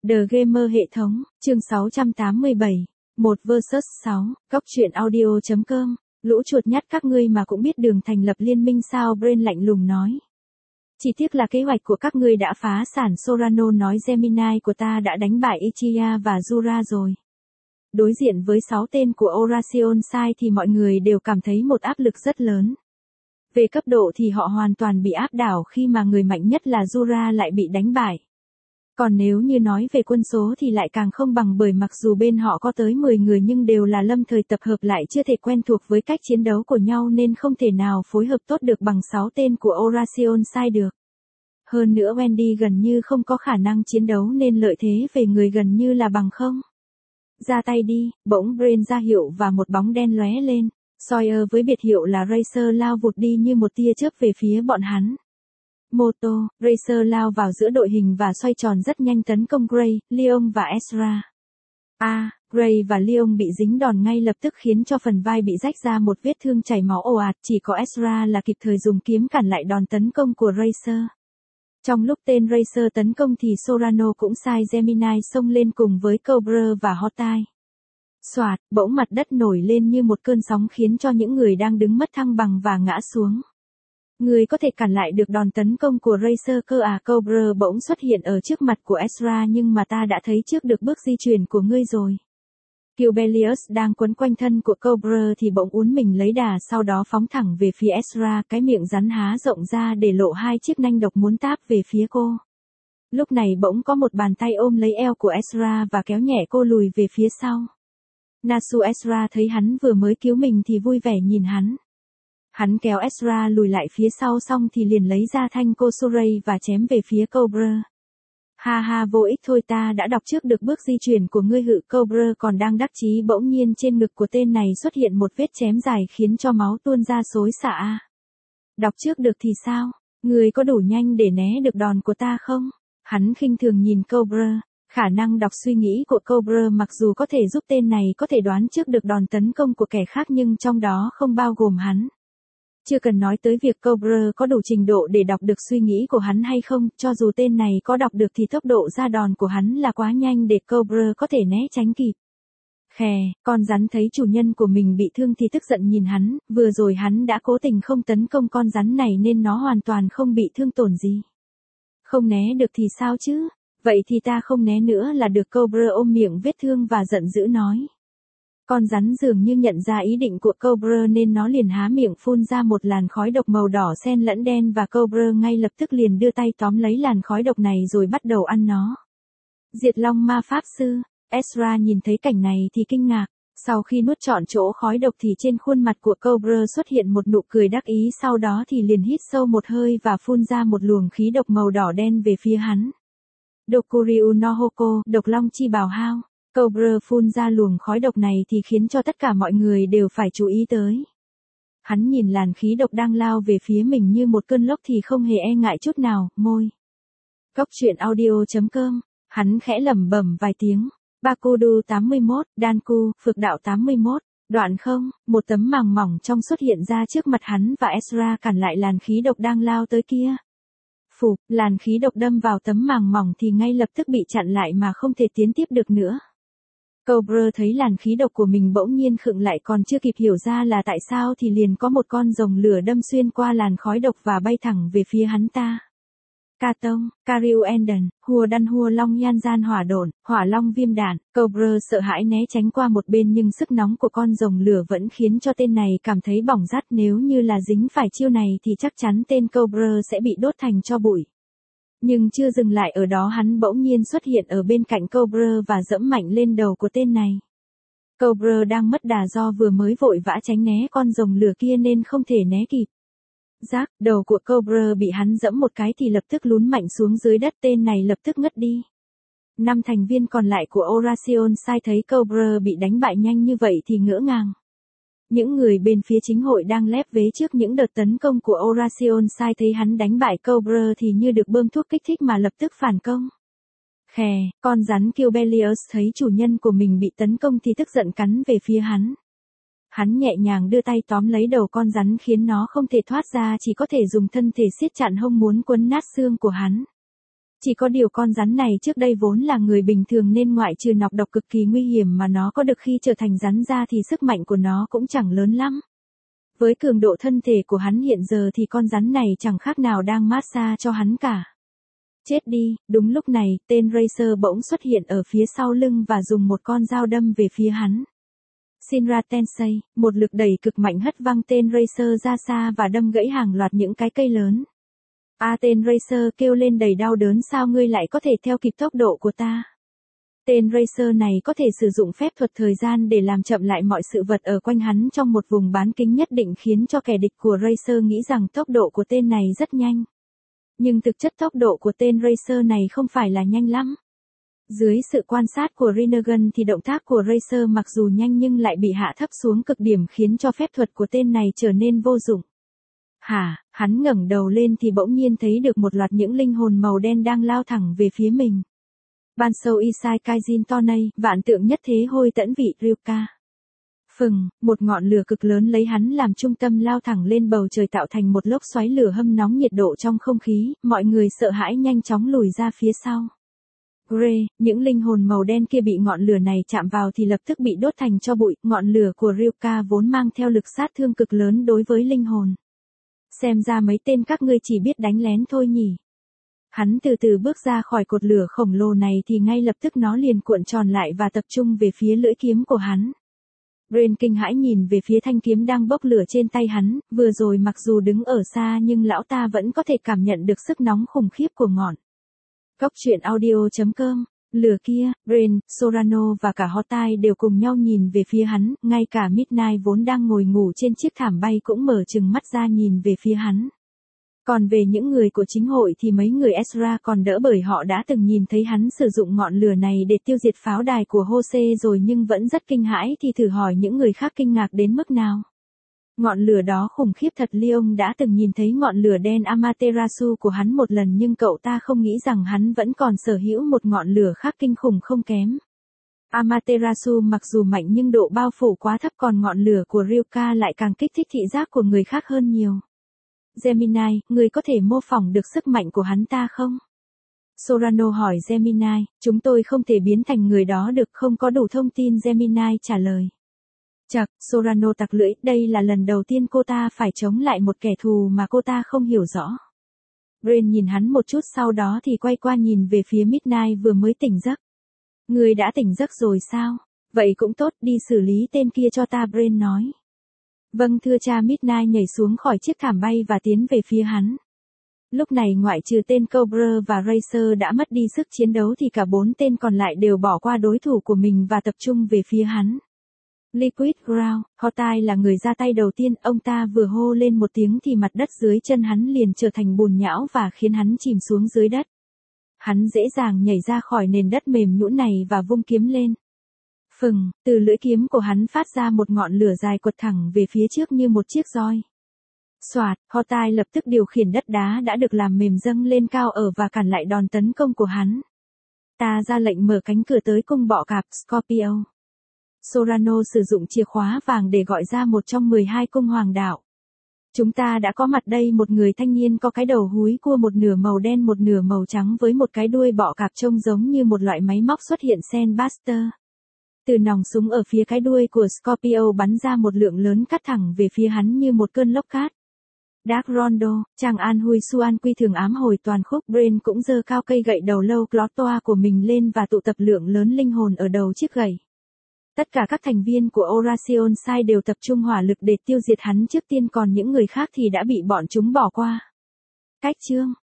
The Gamer hệ thống, chương 687, 1 vs 6, Cóc truyện audio.com, lũ chuột nhắt các ngươi mà cũng biết đường thành lập liên minh sao? Brain lạnh lùng nói. Chỉ tiếc là kế hoạch của các ngươi đã phá sản. Sorano nói Gemini của ta đã đánh bại Ichiya và Jura rồi. Đối diện với 6 tên của Orasion Sai thì mọi người đều cảm thấy một áp lực rất lớn. Về cấp độ thì họ hoàn toàn bị áp đảo khi mà người mạnh nhất là Jura lại bị đánh bại. Còn nếu như nói về quân số thì lại càng không bằng, bởi mặc dù bên họ có tới 10 người nhưng đều là lâm thời tập hợp lại chưa thể quen thuộc với cách chiến đấu của nhau nên không thể nào phối hợp tốt được bằng 6 tên của Orasion Sai được. Hơn nữa Wendy gần như không có khả năng chiến đấu nên lợi thế về người gần như là bằng không. Ra tay đi, bỗng Brain ra hiệu và một bóng đen lóe lên. Sawyer với biệt hiệu là Racer lao vụt đi như một tia chớp về phía bọn hắn. Moto, Racer lao vào giữa đội hình và xoay tròn rất nhanh tấn công Gray, Leon và Ezra. Gray và Leon bị dính đòn ngay lập tức khiến cho phần vai bị rách ra một vết thương chảy máu ồ ạt, chỉ có Ezra là kịp thời dùng kiếm cản lại đòn tấn công của Racer. Trong lúc tên Racer tấn công thì Sorano cũng sai Gemini xông lên cùng với Cobra và Hawkeye. Soạt, bỗng mặt đất nổi lên như một cơn sóng khiến cho những người đang đứng mất thăng bằng và ngã xuống. Người có thể cản lại được đòn tấn công của Racer cơ à? Cobra bỗng xuất hiện ở trước mặt của Ezra, nhưng mà ta đã thấy trước được bước di chuyển của ngươi rồi. Cubelius đang quấn quanh thân của Cobra thì bỗng uốn mình lấy đà, sau đó phóng thẳng về phía Ezra, cái miệng rắn há rộng ra để lộ hai chiếc nanh độc muốn táp về phía cô. Lúc này bỗng có một bàn tay ôm lấy eo của Ezra và kéo nhẹ cô lùi về phía sau. Nasu Ezra thấy hắn vừa mới cứu mình thì vui vẻ nhìn hắn. Hắn kéo Ezra lùi lại phía sau xong thì liền lấy ra thanh Kosuray và chém về phía Cobra. Ha vô ích thôi, ta đã đọc trước được bước di chuyển của ngươi hự. Cobra còn đang đắc chí bỗng nhiên trên ngực của tên này xuất hiện một vết chém dài khiến cho máu tuôn ra xối xả. Đọc trước được thì sao? Ngươi có đủ nhanh để né được đòn của ta không? Hắn khinh thường nhìn Cobra. Khả năng đọc suy nghĩ của Cobra mặc dù có thể giúp tên này có thể đoán trước được đòn tấn công của kẻ khác nhưng trong đó không bao gồm hắn. Chưa cần nói tới việc Cobra có đủ trình độ để đọc được suy nghĩ của hắn hay không, cho dù tên này có đọc được thì tốc độ ra đòn của hắn là quá nhanh để Cobra có thể né tránh kịp. Khè, con rắn thấy chủ nhân của mình bị thương thì tức giận nhìn hắn, vừa rồi hắn đã cố tình không tấn công con rắn này nên nó hoàn toàn không bị thương tổn gì. Không né được thì sao chứ? Vậy thì ta không né nữa là được. Cobra ôm miệng vết thương và giận dữ nói. Con rắn dường như nhận ra ý định của Cobra nên nó liền há miệng phun ra một làn khói độc màu đỏ xen lẫn đen và Cobra ngay lập tức liền đưa tay tóm lấy làn khói độc này rồi bắt đầu ăn nó. Diệt Long Ma Pháp Sư, Ezra nhìn thấy cảnh này thì kinh ngạc. Sau khi nuốt trọn chỗ khói độc thì trên khuôn mặt của Cobra xuất hiện một nụ cười đắc ý, sau đó thì liền hít sâu một hơi và phun ra một luồng khí độc màu đỏ đen về phía hắn. Dokuryu no Hoko, độc long chi bào hao. Cobra phun ra luồng khói độc này thì khiến cho tất cả mọi người đều phải chú ý tới. Hắn nhìn làn khí độc đang lao về phía mình như một cơn lốc thì không hề e ngại chút nào. Môi. Cóc truyện audio.com, hắn khẽ lẩm bẩm vài tiếng. Bakudu 81, Danku, Phược đạo 81, đoạn không, một tấm màng mỏng trong xuất hiện ra trước mặt hắn và Ezra cản lại làn khí độc đang lao tới kia. Phụp, làn khí độc đâm vào tấm màng mỏng thì ngay lập tức bị chặn lại mà không thể tiến tiếp được nữa. Cobra thấy làn khí độc của mình bỗng nhiên khựng lại, còn chưa kịp hiểu ra là tại sao thì liền có một con rồng lửa đâm xuyên qua làn khói độc và bay thẳng về phía hắn ta. Katong, Karyu Enden, Hùa Đan Hùa Long Nhan Gian Hỏa Độn, Hỏa Long Viêm Đạn. Cobra sợ hãi né tránh qua một bên nhưng sức nóng của con rồng lửa vẫn khiến cho tên này cảm thấy bỏng rát, nếu như là dính phải chiêu này thì chắc chắn tên Cobra sẽ bị đốt thành tro bụi. Nhưng chưa dừng lại ở đó, hắn bỗng nhiên xuất hiện ở bên cạnh Cobra và dẫm mạnh lên đầu của tên này. Cobra đang mất đà do vừa mới vội vã tránh né con rồng lửa kia nên không thể né kịp. Rác, đầu của Cobra bị hắn dẫm một cái thì lập tức lún mạnh xuống dưới đất, tên này lập tức ngất đi. 5 thành viên còn lại của Orasion Sai thấy Cobra bị đánh bại nhanh như vậy thì ngỡ ngàng. Những người bên phía chính hội đang lép vế trước những đợt tấn công của Orasion Sai thấy hắn đánh bại Cobra thì như được bơm thuốc kích thích mà lập tức phản công. Khè, con rắn Cubelius thấy chủ nhân của mình bị tấn công thì tức giận cắn về phía hắn. Hắn nhẹ nhàng đưa tay tóm lấy đầu con rắn khiến nó không thể thoát ra, chỉ có thể dùng thân thể siết chặt hông muốn quấn nát xương của hắn. Chỉ có điều con rắn này trước đây vốn là người bình thường nên ngoại trừ nọc độc cực kỳ nguy hiểm mà nó có được khi trở thành rắn ra thì sức mạnh của nó cũng chẳng lớn lắm. Với cường độ thân thể của hắn hiện giờ thì con rắn này chẳng khác nào đang massage cho hắn cả. Chết đi, đúng lúc này, tên Racer bỗng xuất hiện ở phía sau lưng và dùng một con dao đâm về phía hắn. Shinra Tensei, một lực đẩy cực mạnh hất văng tên Racer ra xa và đâm gãy hàng loạt những cái cây lớn. Tên Racer kêu lên đầy đau đớn, sao ngươi lại có thể theo kịp tốc độ của ta? Tên Racer này có thể sử dụng phép thuật thời gian để làm chậm lại mọi sự vật ở quanh hắn trong một vùng bán kính nhất định, khiến cho kẻ địch của Racer nghĩ rằng tốc độ của tên này rất nhanh. Nhưng thực chất tốc độ của tên Racer này không phải là nhanh lắm. Dưới sự quan sát của Rinnegan thì động tác của Racer mặc dù nhanh nhưng lại bị hạ thấp xuống cực điểm, khiến cho phép thuật của tên này trở nên vô dụng. Hắn ngẩng đầu lên thì bỗng nhiên thấy được một loạt những linh hồn màu đen đang lao thẳng về phía mình. Bansou Isai Kaijin Tonei, vạn tượng nhất thế hôi tẫn vị Ryuka. Một ngọn lửa cực lớn lấy hắn làm trung tâm lao thẳng lên bầu trời, tạo thành một lốc xoáy lửa hâm nóng nhiệt độ trong không khí, mọi người sợ hãi nhanh chóng lùi ra phía sau. Grey, những linh hồn màu đen kia bị ngọn lửa này chạm vào thì lập tức bị đốt thành tro bụi, ngọn lửa của Ryuka vốn mang theo lực sát thương cực lớn đối với linh hồn. Xem ra mấy tên các ngươi chỉ biết đánh lén thôi nhỉ. Hắn từ từ bước ra khỏi cột lửa khổng lồ này thì ngay lập tức nó liền cuộn tròn lại và tập trung về phía lưỡi kiếm của hắn. Ren kinh hãi nhìn về phía thanh kiếm đang bốc lửa trên tay hắn, vừa rồi mặc dù đứng ở xa nhưng lão ta vẫn có thể cảm nhận được sức nóng khủng khiếp của ngọn. Góc truyện audio.com. Lửa kia, Ren, Sorano và cả Hotai đều cùng nhau nhìn về phía hắn, ngay cả Midnight vốn đang ngồi ngủ trên chiếc thảm bay cũng mở trừng mắt ra nhìn về phía hắn. Còn về những người của chính hội thì mấy người Ezra còn đỡ, bởi họ đã từng nhìn thấy hắn sử dụng ngọn lửa này để tiêu diệt pháo đài của Jose rồi nhưng vẫn rất kinh hãi, thì thử hỏi những người khác kinh ngạc đến mức nào. Ngọn lửa đó khủng khiếp thật. Leon đã từng nhìn thấy ngọn lửa đen Amaterasu của hắn một lần nhưng cậu ta không nghĩ rằng hắn vẫn còn sở hữu một ngọn lửa khác kinh khủng không kém. Amaterasu mặc dù mạnh nhưng độ bao phủ quá thấp, còn ngọn lửa của Ryuka lại càng kích thích thị giác của người khác hơn nhiều. Gemini, người có thể mô phỏng được sức mạnh của hắn ta không? Sorano hỏi Gemini, chúng tôi không thể biến thành người đó được, không có đủ thông tin. Gemini trả lời. Chậc, Sorano tặc lưỡi, đây là lần đầu tiên cô ta phải chống lại một kẻ thù mà cô ta không hiểu rõ. Ren nhìn hắn một chút sau đó thì quay qua nhìn về phía Midnight vừa mới tỉnh giấc. Người đã tỉnh giấc rồi sao? Vậy cũng tốt, đi xử lý tên kia cho ta, Ren nói. Vâng thưa cha. Midnight nhảy xuống khỏi chiếc thảm bay và tiến về phía hắn. Lúc này ngoại trừ tên Cobra và Racer đã mất đi sức chiến đấu thì cả 4 tên còn lại đều bỏ qua đối thủ của mình và tập trung về phía hắn. Liquid Ground, Hotai là người ra tay đầu tiên, ông ta vừa hô lên một tiếng thì mặt đất dưới chân hắn liền trở thành bùn nhão và khiến hắn chìm xuống dưới đất. Hắn dễ dàng nhảy ra khỏi nền đất mềm nhũn này và vung kiếm lên. Từ lưỡi kiếm của hắn phát ra một ngọn lửa dài quật thẳng về phía trước như một chiếc roi. Soạt, Hotai lập tức điều khiển đất đá đã được làm mềm dâng lên cao ở và cản lại đòn tấn công của hắn. Ta ra lệnh mở cánh cửa tới cung bọ cạp Scorpio. Sorano sử dụng chìa khóa vàng để gọi ra một trong 12 cung hoàng đạo. Chúng ta đã có mặt đây. Một người thanh niên có cái đầu húi cua một nửa màu đen một nửa màu trắng với một cái đuôi bọ cạp trông giống như một loại máy móc xuất hiện. Sandbuster. Từ nòng súng ở phía cái đuôi của Scorpio bắn ra một lượng lớn cát thẳng về phía hắn như một cơn lốc cát. Dark Rondo, Chang An Hui Suan Quy thường ám hồi toàn khúc. Brain cũng giơ cao cây gậy đầu lâu Clotoa của mình lên và tụ tập lượng lớn linh hồn ở đầu chiếc gậy. Tất cả các thành viên của Oracion Sai đều tập trung hỏa lực để tiêu diệt hắn trước tiên, còn những người khác thì đã bị bọn chúng bỏ qua. Cách chương